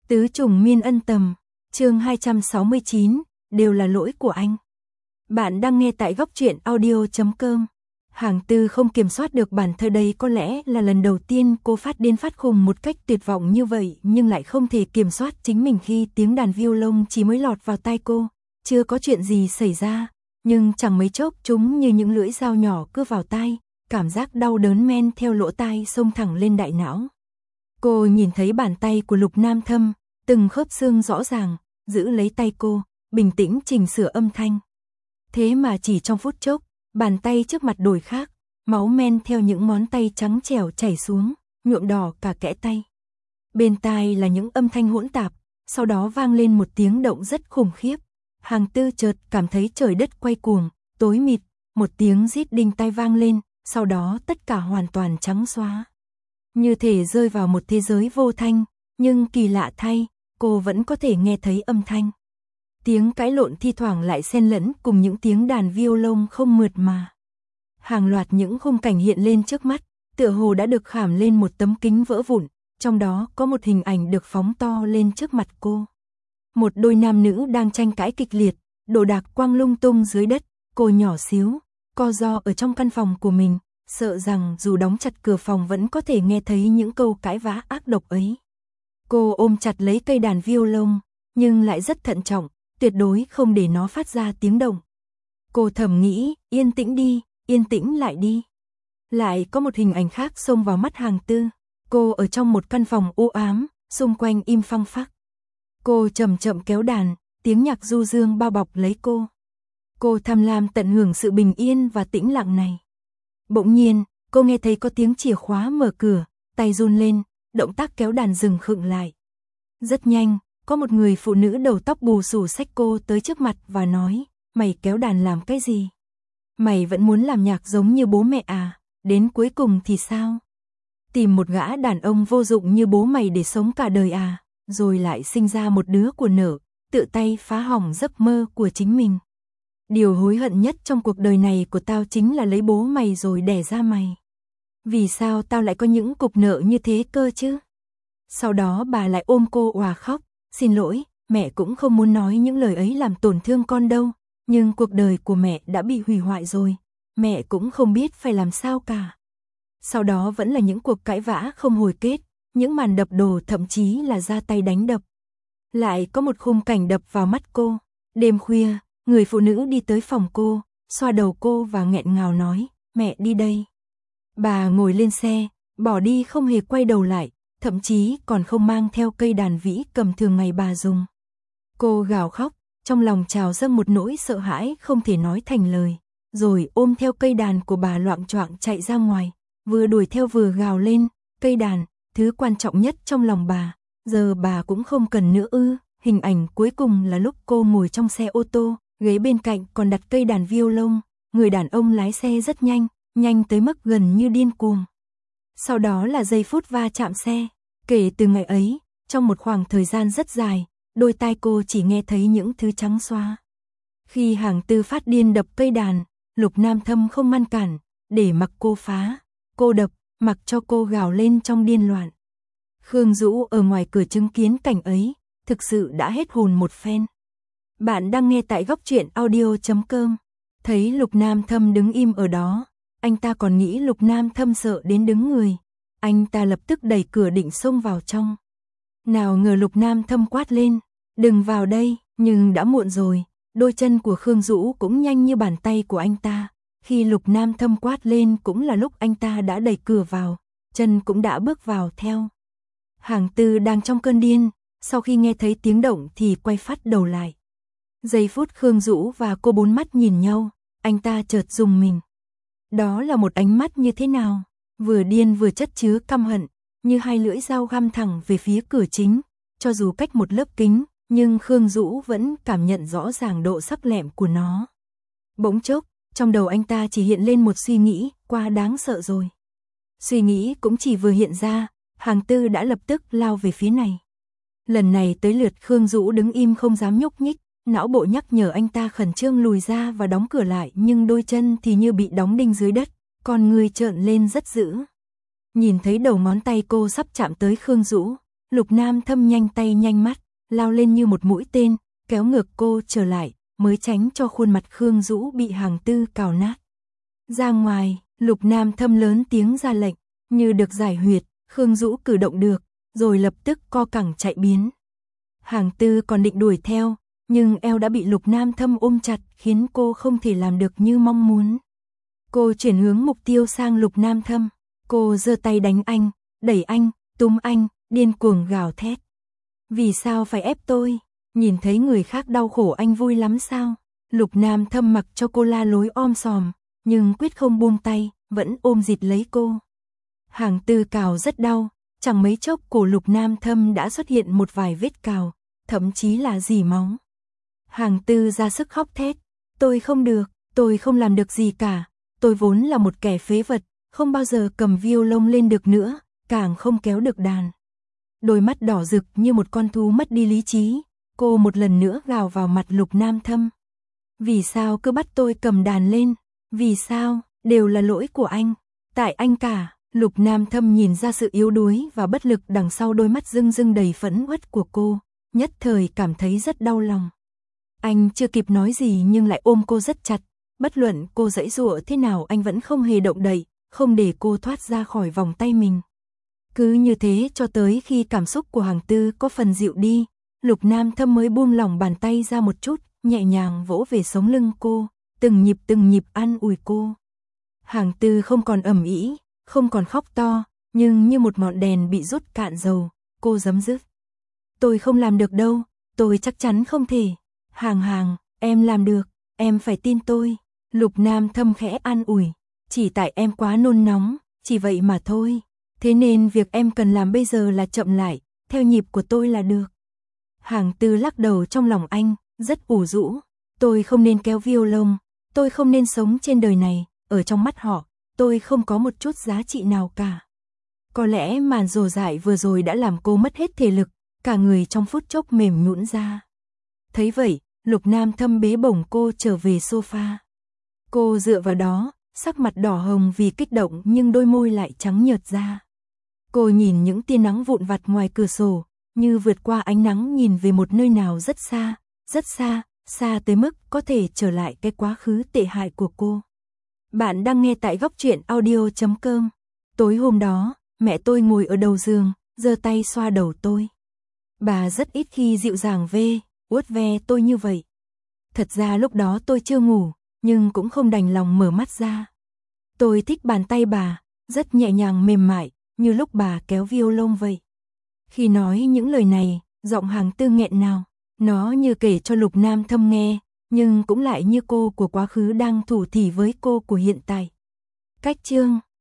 Tứ trùng miên ân tầm, chương 269, đều là lỗi của anh. Bạn đang nghe tại góc truyện audio.com. Hàng Tư không kiểm soát được bản thân, đây có lẽ là lần đầu tiên cô phát điên phát khùng một cách tuyệt vọng như vậy, nhưng lại không thể kiểm soát chính mình khi tiếng đàn violon chỉ mới lọt vào tai cô. Chưa có chuyện gì xảy ra, nhưng chẳng mấy chốc chúng như những lưỡi dao nhỏ cưa vào tai, cảm giác đau đớn men theo lỗ tai xông thẳng lên đại não. Cô nhìn thấy bàn tay của Lục Nam Thâm, từng khớp xương rõ ràng, giữ lấy tay cô, bình tĩnh chỉnh sửa âm thanh. Thế mà chỉ trong phút chốc, bàn tay trước mặt đổi khác, máu men theo những ngón tay trắng trẻo chảy xuống, nhuộm đỏ cả kẽ tay. Bên tai là những âm thanh hỗn tạp, sau đó vang lên một tiếng động rất khủng khiếp. Hàng Tư chợt cảm thấy trời đất quay cuồng, tối mịt, một tiếng rít đinh tai vang lên, sau đó tất cả hoàn toàn trắng xóa. Như thể rơi vào một thế giới vô thanh, nhưng kỳ lạ thay, cô vẫn có thể nghe thấy âm thanh. Tiếng cãi lộn thi thoảng lại xen lẫn cùng những tiếng đàn violon không mượt mà. Hàng loạt những khung cảnh hiện lên trước mắt, tựa hồ đã được khảm lên một tấm kính vỡ vụn, trong đó có một hình ảnh được phóng to lên trước mặt cô. Một đôi nam nữ đang tranh cãi kịch liệt, đồ đạc quăng lung tung dưới đất, cô nhỏ xíu, co ro ở trong căn phòng của mình, sợ rằng dù đóng chặt cửa phòng vẫn có thể nghe thấy những câu cãi vã ác độc ấy. Cô ôm chặt lấy cây đàn violon, nhưng lại rất thận trọng, tuyệt đối không để nó phát ra tiếng động. Cô thầm nghĩ, yên tĩnh đi, yên tĩnh lại đi. Lại có một hình ảnh khác xông vào mắt Hàng Tư. Cô ở trong một căn phòng u ám, xung quanh im phăng phắc. Cô chậm chậm kéo đàn, tiếng nhạc du dương bao bọc lấy cô. Cô tham lam tận hưởng sự bình yên và tĩnh lặng này. Bỗng nhiên, cô nghe thấy có tiếng chìa khóa mở cửa, tay run lên, động tác kéo đàn dừng khựng lại. Rất nhanh, có một người phụ nữ đầu tóc bù xù xách cô tới trước mặt và nói, mày kéo đàn làm cái gì? Mày vẫn muốn làm nhạc giống như bố mẹ à, đến cuối cùng thì sao? Tìm một gã đàn ông vô dụng như bố mày để sống cả đời à, rồi lại sinh ra một đứa của nở, tự tay phá hỏng giấc mơ của chính mình. Điều hối hận nhất trong cuộc đời này của tao chính là lấy bố mày rồi đẻ ra mày. Vì sao tao lại có những cục nợ như thế cơ chứ? Sau đó bà lại ôm cô òa khóc, xin lỗi, mẹ cũng không muốn nói những lời ấy làm tổn thương con đâu, nhưng cuộc đời của mẹ đã bị hủy hoại rồi, mẹ cũng không biết phải làm sao cả. Sau đó vẫn là những cuộc cãi vã không hồi kết, những màn đập đồ thậm chí là ra tay đánh đập. Lại có một khung cảnh đập vào mắt cô, đêm khuya, người phụ nữ đi tới phòng cô, xoa đầu cô và nghẹn ngào nói, mẹ đi đây. Bà ngồi lên xe, bỏ đi không hề quay đầu lại, thậm chí còn không mang theo cây đàn vĩ cầm thường ngày bà dùng. Cô gào khóc, trong lòng trào dâng một nỗi sợ hãi không thể nói thành lời, rồi ôm theo cây đàn của bà loạng choạng chạy ra ngoài, vừa đuổi theo vừa gào lên, cây đàn, thứ quan trọng nhất trong lòng bà, giờ bà cũng không cần nữa ư. Hình ảnh cuối cùng là lúc cô ngồi trong xe ô tô, ghế bên cạnh còn đặt cây đàn violon, người đàn ông lái xe rất nhanh, nhanh tới mức gần như điên cuồng. Sau đó là giây phút va chạm xe, kể từ ngày ấy, trong một khoảng thời gian rất dài, đôi tai cô chỉ nghe thấy những thứ trắng xóa. Khi Hàng Tư phát điên đập cây đàn, Lục Nam Thâm không ngăn cản, để mặc cô phá, cô đập, mặc cho cô gào lên trong điên loạn. Khương Dũ ở ngoài cửa chứng kiến cảnh ấy, thực sự đã hết hồn một phen. Bạn đang nghe tại góc truyện audio.com. Thấy Lục Nam Thâm đứng im ở đó, anh ta còn nghĩ Lục Nam Thâm sợ đến đứng người. Anh ta lập tức đẩy cửa định xông vào trong. Nào ngờ Lục Nam Thâm quát lên, đừng vào đây, nhưng đã muộn rồi. Đôi chân của Khương Dũ cũng nhanh như bàn tay của anh ta. Khi Lục Nam Thâm quát lên cũng là lúc anh ta đã đẩy cửa vào, chân cũng đã bước vào theo. Hàng Tư đang trong cơn điên, sau khi nghe thấy tiếng động thì quay phát đầu lại. Giây phút Khương Dũ và cô bốn mắt nhìn nhau, anh ta chợt rùng mình. Đó là một ánh mắt như thế nào? Vừa điên vừa chất chứa căm hận, như hai lưỡi dao găm thẳng về phía cửa chính. Cho dù cách một lớp kính, nhưng Khương Dũ vẫn cảm nhận rõ ràng độ sắc lẹm của nó. Bỗng chốc, trong đầu anh ta chỉ hiện lên một suy nghĩ, quá đáng sợ rồi. Suy nghĩ cũng chỉ vừa hiện ra, Hàng Tư đã lập tức lao về phía này. Lần này tới lượt Khương Dũ đứng im không dám nhúc nhích, não bộ nhắc nhở anh ta khẩn trương lùi ra và đóng cửa lại, nhưng đôi chân thì như bị đóng đinh dưới đất, con người trợn lên rất dữ. Nhìn thấy đầu ngón tay cô sắp chạm tới Khương Dũ, Lục Nam Thâm nhanh tay nhanh mắt, lao lên như một mũi tên, kéo ngược cô trở lại, mới tránh cho khuôn mặt Khương Dũ bị Hàng Tư cào nát. Ra ngoài, Lục Nam Thâm lớn tiếng ra lệnh, như được giải huyệt, Khương Dũ cử động được, rồi lập tức co cẳng chạy biến. Hàng Tư còn định đuổi theo, nhưng eo đã bị Lục Nam Thâm ôm chặt, khiến cô không thể làm được như mong muốn. Cô chuyển hướng mục tiêu sang Lục Nam Thâm, cô giơ tay đánh anh, đẩy anh, túm anh, điên cuồng gào thét. Vì sao phải ép tôi? Nhìn thấy người khác đau khổ anh vui lắm sao? Lục Nam Thâm mặc cho cô la lối om sòm, nhưng quyết không buông tay, vẫn ôm dịt lấy cô. Hàng Tư cào rất đau, chẳng mấy chốc cổ Lục Nam Thâm đã xuất hiện một vài vết cào, thậm chí là rỉ máu. Hàng Tư ra sức khóc thét, tôi không được, tôi không làm được gì cả, tôi vốn là một kẻ phế vật, không bao giờ cầm violon lên được nữa, càng không kéo được đàn. Đôi mắt đỏ rực như một con thú mất đi lý trí, cô một lần nữa gào vào mặt Lục Nam Thâm. Vì sao cứ bắt tôi cầm đàn lên? Vì sao? Đều là lỗi của anh. Tại anh cả. Lục Nam Thâm nhìn ra sự yếu đuối và bất lực đằng sau đôi mắt rưng rưng đầy phẫn uất của cô, nhất thời cảm thấy rất đau lòng. Anh chưa kịp nói gì nhưng lại ôm cô rất chặt, bất luận cô giãy giụa thế nào anh vẫn không hề động đậy, không để cô thoát ra khỏi vòng tay mình. Cứ như thế cho tới khi cảm xúc của Hàng Tư có phần dịu đi, Lục Nam Thâm mới buông lỏng bàn tay ra một chút, nhẹ nhàng vỗ về sống lưng cô, từng nhịp an ủi cô. Hàng Tư không còn ầm ĩ, không còn khóc to, nhưng như một ngọn đèn bị rút cạn dầu, cô giấm dứt. Tôi không làm được đâu, tôi chắc chắn không thể. Hàng, em làm được, em phải tin tôi. Lục Nam Thâm khẽ an ủi, chỉ tại em quá nôn nóng, chỉ vậy mà thôi. Thế nên việc em cần làm bây giờ là chậm lại, theo nhịp của tôi là được. Hàng Tư lắc đầu trong lòng anh, rất ủ rũ. Tôi không nên kéo violon, tôi không nên sống trên đời này, ở trong mắt họ, tôi không có một chút giá trị nào cả. Có lẽ màn rồ dại vừa rồi đã làm cô mất hết thể lực, cả người trong phút chốc mềm nhũn ra. Thấy vậy, Lục Nam Thâm bế bổng cô trở về sofa. Cô dựa vào đó, sắc mặt đỏ hồng vì kích động nhưng đôi môi lại trắng nhợt ra. Cô nhìn những tia nắng vụn vặt ngoài cửa sổ, như vượt qua ánh nắng nhìn về một nơi nào rất xa, xa tới mức có thể trở lại cái quá khứ tệ hại của cô. Bạn đang nghe tại góc truyện audio.com. Tối hôm đó, mẹ tôi ngồi ở đầu giường, giơ tay xoa đầu tôi. Bà rất ít khi dịu dàng vuốt ve tôi như vậy. Thật ra lúc đó tôi chưa ngủ, nhưng cũng không đành lòng mở mắt ra. Tôi thích bàn tay bà, rất nhẹ nhàng mềm mại, như lúc bà kéo violon vậy. Khi nói những lời này, giọng Hàng Tư nghẹn ngào, nó như kể cho Lục Nam Thâm nghe, nhưng cũng lại như cô của quá khứ đang thủ thỉ với cô của hiện tại. Cách chương